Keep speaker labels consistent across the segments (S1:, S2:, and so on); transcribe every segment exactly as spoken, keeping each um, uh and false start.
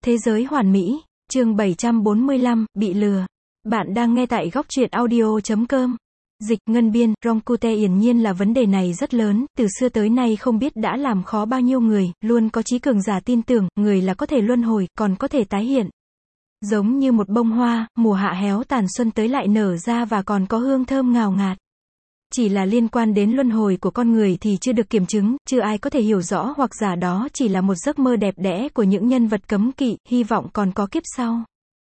S1: Thế giới hoàn mỹ, chương bảy trăm bốn mươi lăm, bị lừa. Bạn đang nghe tại góc truyện audio chấm com. Dịch, ngân biên, Ronkute hiển nhiên là vấn đề này rất lớn, từ xưa tới nay không biết đã làm khó bao nhiêu người, luôn có trí cường giả tin tưởng, người là có thể luân hồi, còn có thể tái hiện. Giống như một bông hoa, mùa hạ héo tàn xuân tới lại nở ra và còn có hương thơm ngào ngạt. Chỉ là liên quan đến luân hồi của con người thì chưa được kiểm chứng, chưa ai có thể hiểu rõ hoặc giả đó chỉ là một giấc mơ đẹp đẽ của những nhân vật cấm kỵ, hy vọng còn có kiếp sau.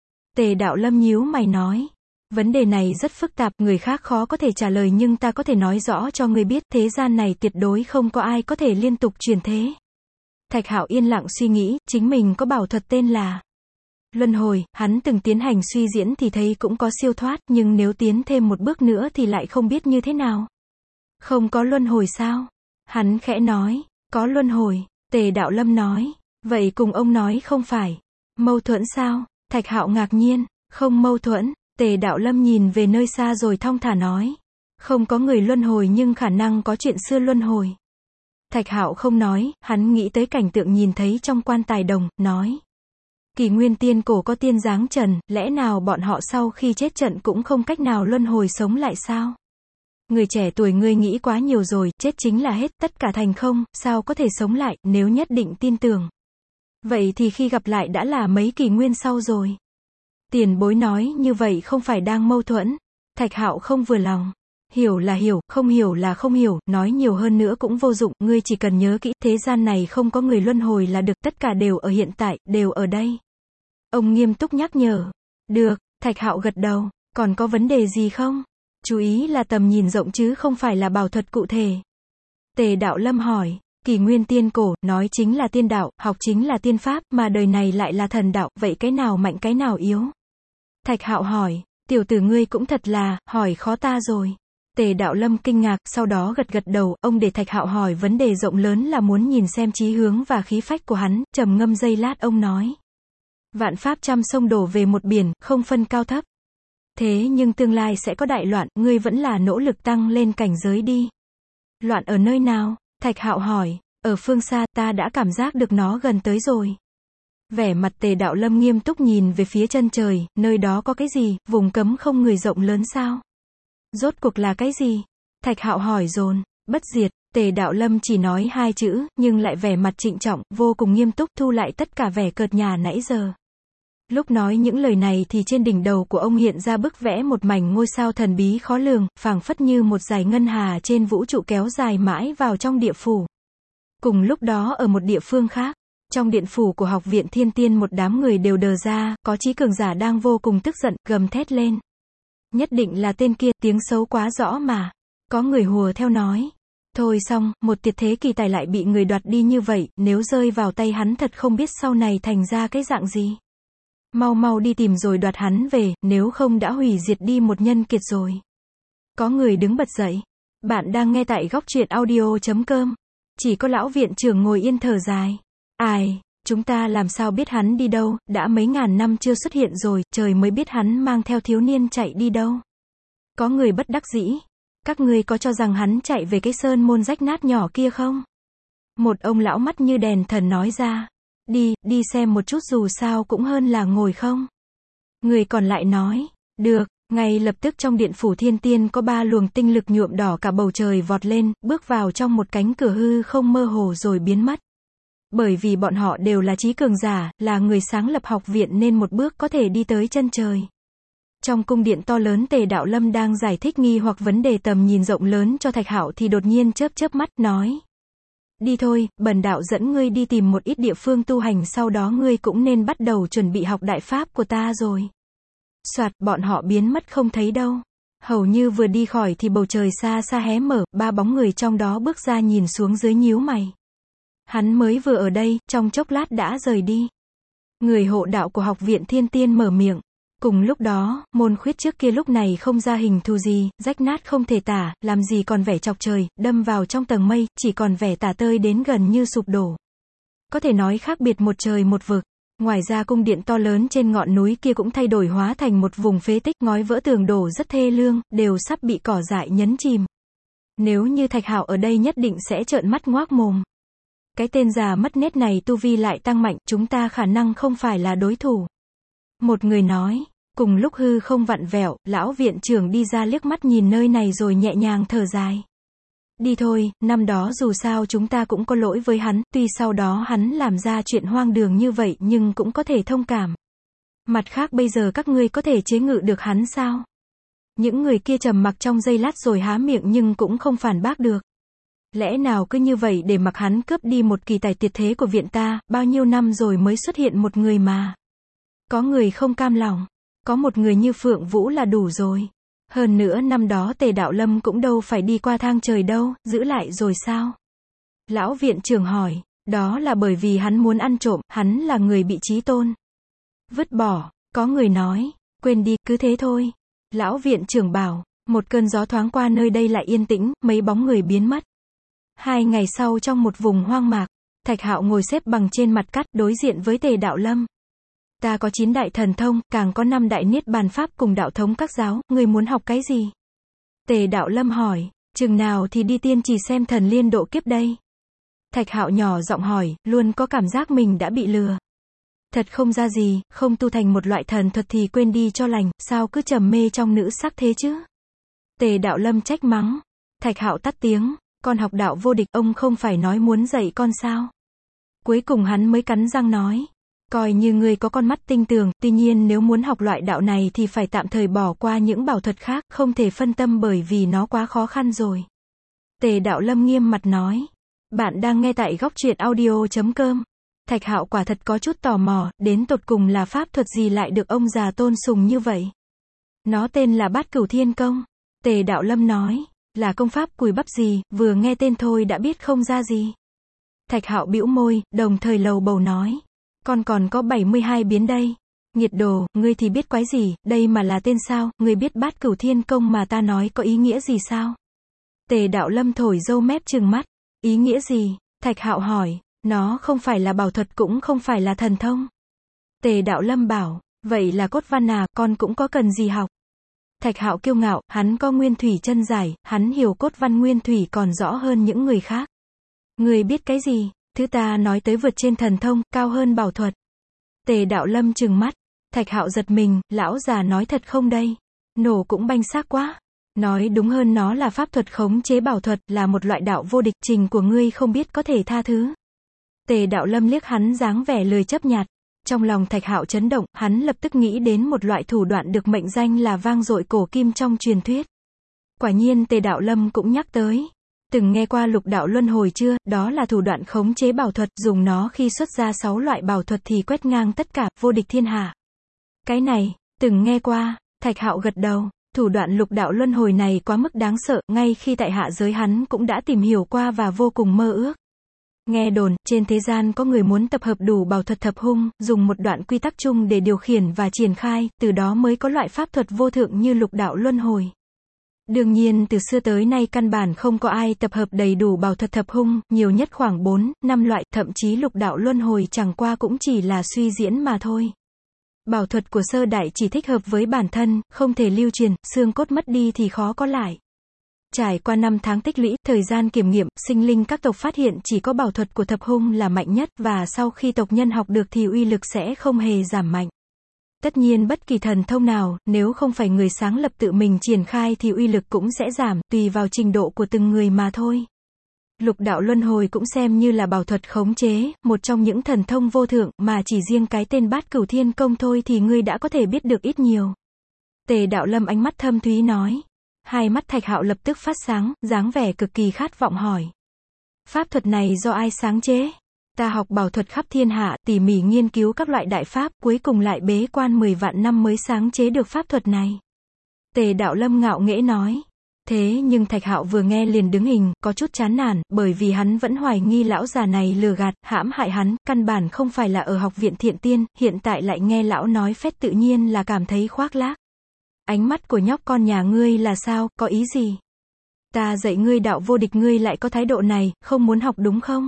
S1: Tề Đạo Lâm nhíu mày nói. Vấn đề này rất phức tạp, người khác khó có thể trả lời nhưng ta có thể nói rõ cho người biết, thế gian này tuyệt đối không có ai có thể liên tục chuyển thế. Thạch Hạo yên lặng suy nghĩ, chính mình có bảo thuật tên là luân hồi, hắn từng tiến hành suy diễn thì thấy cũng có siêu thoát, nhưng nếu tiến thêm một bước nữa thì lại không biết như thế nào. Không có luân hồi sao? Hắn khẽ nói, có luân hồi. Tề Đạo Lâm nói, vậy cùng ông nói không phải mâu thuẫn sao? Thạch Hạo ngạc nhiên, không mâu thuẫn. Tề Đạo Lâm nhìn về nơi xa rồi thong thả nói, không có người luân hồi nhưng khả năng có chuyện xưa luân hồi. Thạch Hạo không nói, hắn nghĩ tới cảnh tượng nhìn thấy trong quan tài đồng, nói. Kỷ nguyên tiên cổ có tiên giáng trần, lẽ nào bọn họ sau khi chết trận cũng không cách nào luân hồi sống lại sao? Người trẻ tuổi ngươi nghĩ quá nhiều rồi, chết chính là hết, tất cả thành không, sao có thể sống lại, nếu nhất định tin tưởng. Vậy thì khi gặp lại đã là mấy kỷ nguyên sau rồi. Tiền bối nói như vậy không phải đang mâu thuẫn. Thạch Hạo không vừa lòng. Hiểu là hiểu, không hiểu là không hiểu, nói nhiều hơn nữa cũng vô dụng, ngươi chỉ cần nhớ kỹ, thế gian này không có người luân hồi là được, tất cả đều ở hiện tại, đều ở đây. Ông nghiêm túc nhắc nhở. Được, Thạch Hạo gật đầu, còn có vấn đề gì không? Chú ý là tầm nhìn rộng chứ không phải là bảo thuật cụ thể. Tề Đạo Lâm hỏi, kỷ nguyên tiên cổ, nói chính là tiên đạo, học chính là tiên pháp, mà đời này lại là thần đạo, vậy cái nào mạnh cái nào yếu? Thạch Hạo hỏi, tiểu tử ngươi cũng thật là, hỏi khó ta rồi. Tề Đạo Lâm kinh ngạc, sau đó gật gật đầu, ông để Thạch Hạo hỏi vấn đề rộng lớn là muốn nhìn xem chí hướng và khí phách của hắn, trầm ngâm giây lát ông nói. Vạn pháp trăm sông đổ về một biển, không phân cao thấp. Thế nhưng tương lai sẽ có đại loạn, ngươi vẫn là nỗ lực tăng lên cảnh giới đi. Loạn ở nơi nào? Thạch Hạo hỏi, ở phương xa, ta đã cảm giác được nó gần tới rồi. Vẻ mặt Tề Đạo Lâm nghiêm túc nhìn về phía chân trời, nơi đó có cái gì, vùng cấm không người rộng lớn sao? Rốt cuộc là cái gì? Thạch Hạo hỏi dồn, bất diệt. Tề Đạo Lâm chỉ nói hai chữ, nhưng lại vẻ mặt trịnh trọng, vô cùng nghiêm túc, thu lại tất cả vẻ cợt nhả nãy giờ. Lúc nói những lời này thì trên đỉnh đầu của ông hiện ra bức vẽ một mảnh ngôi sao thần bí khó lường, phảng phất như một dải ngân hà trên vũ trụ kéo dài mãi vào trong địa phủ. Cùng lúc đó ở một địa phương khác, trong điện phủ của học viện Thiên Tiên một đám người đều đờ ra, có trí cường giả đang vô cùng tức giận, gầm thét lên. Nhất định là tên kia, tiếng xấu quá rõ mà. Có người hùa theo nói. Thôi xong, một tuyệt thế kỳ tài lại bị người đoạt đi như vậy, nếu rơi vào tay hắn thật không biết sau này thành ra cái dạng gì. Mau mau đi tìm rồi đoạt hắn về, nếu không đã hủy diệt đi một nhân kiệt rồi. Có người đứng bật dậy. Bạn đang nghe tại góc truyện audio chấm com. Chỉ có lão viện trưởng ngồi yên thở dài. Ai, chúng ta làm sao biết hắn đi đâu, đã mấy ngàn năm chưa xuất hiện rồi, trời mới biết hắn mang theo thiếu niên chạy đi đâu. Có người bất đắc dĩ. Các ngươi có cho rằng hắn chạy về cái sơn môn rách nát nhỏ kia không? Một ông lão mắt như đèn thần nói ra. Đi, đi xem một chút dù sao cũng hơn là ngồi không. Người còn lại nói, được, ngay lập tức trong điện phủ Thiên Tiên có ba luồng tinh lực nhuộm đỏ cả bầu trời vọt lên, bước vào trong một cánh cửa hư không mơ hồ rồi biến mất. Bởi vì bọn họ đều là trí cường giả, là người sáng lập học viện nên một bước có thể đi tới chân trời. Trong cung điện to lớn Tề Đạo Lâm đang giải thích nghi hoặc vấn đề tầm nhìn rộng lớn cho Thạch Hạo thì đột nhiên chớp chớp mắt, nói. Đi thôi, bần đạo dẫn ngươi đi tìm một ít địa phương tu hành, sau đó ngươi cũng nên bắt đầu chuẩn bị học đại pháp của ta rồi. Soạt, bọn họ biến mất không thấy đâu. Hầu như vừa đi khỏi thì bầu trời xa xa hé mở, ba bóng người trong đó bước ra nhìn xuống dưới nhíu mày. Hắn mới vừa ở đây, trong chốc lát đã rời đi. Người hộ đạo của học viện Thiên Tiên mở miệng. Cùng lúc đó, môn khuyết trước kia lúc này không ra hình thù gì, rách nát không thể tả, làm gì còn vẻ chọc trời, đâm vào trong tầng mây, chỉ còn vẻ tả tơi đến gần như sụp đổ. Có thể nói khác biệt một trời một vực. Ngoài ra cung điện to lớn trên ngọn núi kia cũng thay đổi hóa thành một vùng phế tích, ngói vỡ tường đổ rất thê lương, đều sắp bị cỏ dại nhấn chìm. Nếu như Thạch Hạo ở đây nhất định sẽ trợn mắt ngoác mồm. Cái tên già mất nết này tu vi lại tăng mạnh, chúng ta khả năng không phải là đối thủ. Một người nói. Cùng lúc hư không vặn vẹo, lão viện trưởng đi ra liếc mắt nhìn nơi này rồi nhẹ nhàng thở dài. Đi thôi, năm đó dù sao chúng ta cũng có lỗi với hắn, tuy sau đó hắn làm ra chuyện hoang đường như vậy nhưng cũng có thể thông cảm. Mặt khác bây giờ các ngươi có thể chế ngự được hắn sao? Những người kia trầm mặc trong giây lát rồi há miệng nhưng cũng không phản bác được. Lẽ nào cứ như vậy để mặc hắn cướp đi một kỳ tài tuyệt thế của viện ta, bao nhiêu năm rồi mới xuất hiện một người mà. Có người không cam lòng. Có một người như Phượng Vũ là đủ rồi. Hơn nữa năm đó Tề Đạo Lâm cũng đâu phải đi qua thang trời đâu, giữ lại rồi sao? Lão viện trưởng hỏi, đó là bởi vì hắn muốn ăn trộm, hắn là người bị chí tôn. Vứt bỏ, có người nói, quên đi, cứ thế thôi. Lão viện trưởng bảo, một cơn gió thoáng qua nơi đây lại yên tĩnh, mấy bóng người biến mất. Hai ngày sau trong một vùng hoang mạc, Thạch Hạo ngồi xếp bằng trên mặt cát đối diện với Tề Đạo Lâm. Ta có chín đại thần thông, càng có năm đại niết bàn pháp cùng đạo thống các giáo, ngươi muốn học cái gì? Tề Đạo Lâm hỏi, chừng nào thì đi tiên trì xem thần liên độ kiếp đây? Thạch Hạo nhỏ giọng hỏi, luôn có cảm giác mình đã bị lừa. Thật không ra gì, không tu thành một loại thần thuật thì quên đi cho lành, sao cứ trầm mê trong nữ sắc thế chứ? Tề Đạo Lâm trách mắng. Thạch Hạo tắt tiếng, con học đạo vô địch, ông không phải nói muốn dạy con sao? Cuối cùng hắn mới cắn răng nói. Coi như ngươi có con mắt tinh tường, tuy nhiên nếu muốn học loại đạo này thì phải tạm thời bỏ qua những bảo thuật khác, không thể phân tâm bởi vì nó quá khó khăn rồi. Tề Đạo Lâm nghiêm mặt nói. Bạn đang nghe tại góc truyện audio chấm com. Thạch Hạo quả thật có chút tò mò, đến tột cùng là pháp thuật gì lại được ông già tôn sùng như vậy? Nó tên là Bát Cửu Thiên Công. Tề Đạo Lâm nói, là công pháp cùi bắp gì, vừa nghe tên thôi đã biết không ra gì. Thạch Hạo bĩu môi, đồng thời lầu bầu nói. Con còn có bảy mươi hai biến đây. Nghiệt đồ, ngươi thì biết quái gì, đây mà là tên sao, ngươi biết Bát Cửu Thiên Công mà ta nói có ý nghĩa gì sao? Tề Đạo Lâm thổi râu mép trừng mắt. Ý nghĩa gì? Thạch Hạo hỏi, nó không phải là bảo thuật cũng không phải là thần thông. Tề Đạo Lâm bảo, vậy là cốt văn à, con cũng có cần gì học? Thạch Hạo kiêu ngạo, hắn có nguyên thủy chân giải, hắn hiểu cốt văn nguyên thủy còn rõ hơn những người khác. Ngươi biết cái gì? Thứ ta nói tới vượt trên thần thông, cao hơn bảo thuật. Tề Đạo Lâm trừng mắt. Thạch Hạo giật mình, lão già nói thật không đây? Nổ cũng banh xác quá. Nói đúng hơn nó là pháp thuật khống chế bảo thuật, là một loại đạo vô địch, trình của ngươi không biết có thể tha thứ. Tề Đạo Lâm liếc hắn dáng vẻ lười chấp nhặt. Trong lòng Thạch Hạo chấn động, hắn lập tức nghĩ đến một loại thủ đoạn được mệnh danh là vang dội cổ kim trong truyền thuyết. Quả nhiên Tề Đạo Lâm cũng nhắc tới. Từng nghe qua lục đạo luân hồi chưa? Đó là thủ đoạn khống chế bảo thuật, dùng nó khi xuất ra sáu loại bảo thuật thì quét ngang tất cả, vô địch thiên hạ. Cái này, từng nghe qua. Thạch Hạo gật đầu. Thủ đoạn lục đạo luân hồi này quá mức đáng sợ, ngay khi tại hạ giới hắn cũng đã tìm hiểu qua và vô cùng mơ ước. Nghe đồn, trên thế gian có người muốn tập hợp đủ bảo thuật thập hung, dùng một đoạn quy tắc chung để điều khiển và triển khai, từ đó mới có loại pháp thuật vô thượng như lục đạo luân hồi. Đương nhiên từ xưa tới nay căn bản không có ai tập hợp đầy đủ bảo thuật thập hung, nhiều nhất khoảng bốn, năm loại, thậm chí lục đạo luân hồi chẳng qua cũng chỉ là suy diễn mà thôi. Bảo thuật của sơ đại chỉ thích hợp với bản thân, không thể lưu truyền, xương cốt mất đi thì khó có lại. Trải qua năm tháng tích lũy, thời gian kiểm nghiệm, sinh linh các tộc phát hiện chỉ có bảo thuật của thập hung là mạnh nhất, và sau khi tộc nhân học được thì uy lực sẽ không hề giảm mạnh. Tất nhiên bất kỳ thần thông nào, nếu không phải người sáng lập tự mình triển khai thì uy lực cũng sẽ giảm, tùy vào trình độ của từng người mà thôi. Lục đạo luân hồi cũng xem như là bảo thuật khống chế, một trong những thần thông vô thượng, mà chỉ riêng cái tên Bát Cửu Thiên Công thôi thì ngươi đã có thể biết được ít nhiều. Tề Đạo Lâm ánh mắt thâm thúy nói. Hai mắt Thạch Hạo lập tức phát sáng, dáng vẻ cực kỳ khát vọng hỏi. Pháp thuật này do ai sáng chế? Ta học bảo thuật khắp thiên hạ, tỉ mỉ nghiên cứu các loại đại pháp, cuối cùng lại bế quan mười vạn năm mới sáng chế được pháp thuật này. Tề Đạo Lâm ngạo nghễ nói. Thế nhưng Thạch Hạo vừa nghe liền đứng hình, có chút chán nản, bởi vì hắn vẫn hoài nghi lão già này lừa gạt, hãm hại hắn, căn bản không phải là ở học viện Thiện Tiên, hiện tại lại nghe lão nói phét tự nhiên là cảm thấy khoác lác. Ánh mắt của nhóc con nhà ngươi là sao, có ý gì? Ta dạy ngươi đạo vô địch ngươi lại có thái độ này, không muốn học đúng không?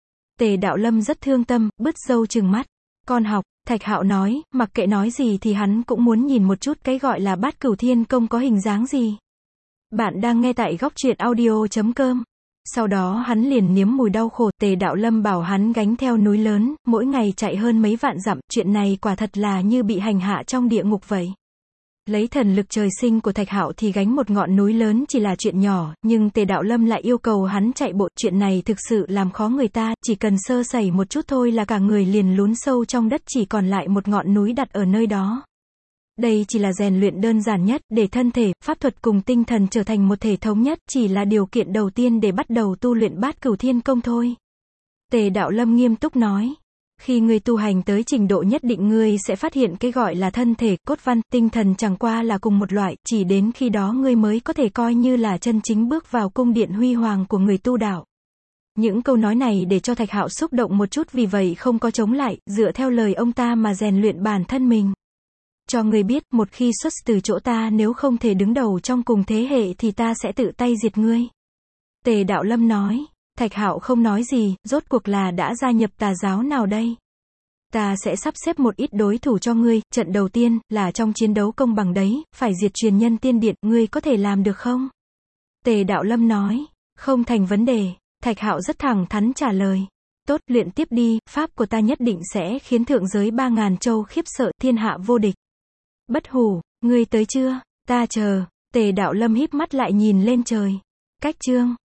S1: Tề Đạo Lâm rất thương tâm, bứt râu trừng mắt. Con học, Thạch Hạo nói, mặc kệ nói gì thì hắn cũng muốn nhìn một chút cái gọi là Bát Cửu Thiên Công có hình dáng gì. Bạn đang nghe tại góc truyện audio chấm com. Sau đó hắn liền nếm mùi đau khổ, Tề Đạo Lâm bảo hắn gánh theo núi lớn, mỗi ngày chạy hơn mấy vạn dặm, chuyện này quả thật là như bị hành hạ trong địa ngục vậy. Lấy thần lực trời sinh của Thạch Hạo thì gánh một ngọn núi lớn chỉ là chuyện nhỏ, nhưng Tề Đạo Lâm lại yêu cầu hắn chạy bộ, chuyện này thực sự làm khó người ta, chỉ cần sơ sẩy một chút thôi là cả người liền lún sâu trong đất, chỉ còn lại một ngọn núi đặt ở nơi đó. Đây chỉ là rèn luyện đơn giản nhất, để thân thể, pháp thuật cùng tinh thần trở thành một thể thống nhất, chỉ là điều kiện đầu tiên để bắt đầu tu luyện Bát Cửu Thiên Công thôi. Tề Đạo Lâm nghiêm túc nói. Khi ngươi tu hành tới trình độ nhất định ngươi sẽ phát hiện cái gọi là thân thể, cốt văn, tinh thần chẳng qua là cùng một loại, chỉ đến khi đó ngươi mới có thể coi như là chân chính bước vào cung điện huy hoàng của người tu đạo. Những câu nói này để cho Thạch Hạo xúc động một chút, vì vậy không có chống lại, dựa theo lời ông ta mà rèn luyện bản thân mình. Cho ngươi biết, một khi xuất từ chỗ ta, nếu không thể đứng đầu trong cùng thế hệ thì ta sẽ tự tay diệt ngươi. Tề Đạo Lâm nói. Thạch Hạo không nói gì, rốt cuộc là đã gia nhập tà giáo nào đây? Ta sẽ sắp xếp một ít đối thủ cho ngươi, trận đầu tiên, là trong chiến đấu công bằng đấy, phải diệt truyền nhân tiên điện, ngươi có thể làm được không? Tề Đạo Lâm nói, không thành vấn đề. Thạch Hạo rất thẳng thắn trả lời. Tốt, luyện tiếp đi, pháp của ta nhất định sẽ khiến thượng giới ba ngàn châu khiếp sợ, thiên hạ vô địch. Bất hủ, ngươi tới chưa? Ta chờ. Tề Đạo Lâm híp mắt lại nhìn lên trời. Cách chương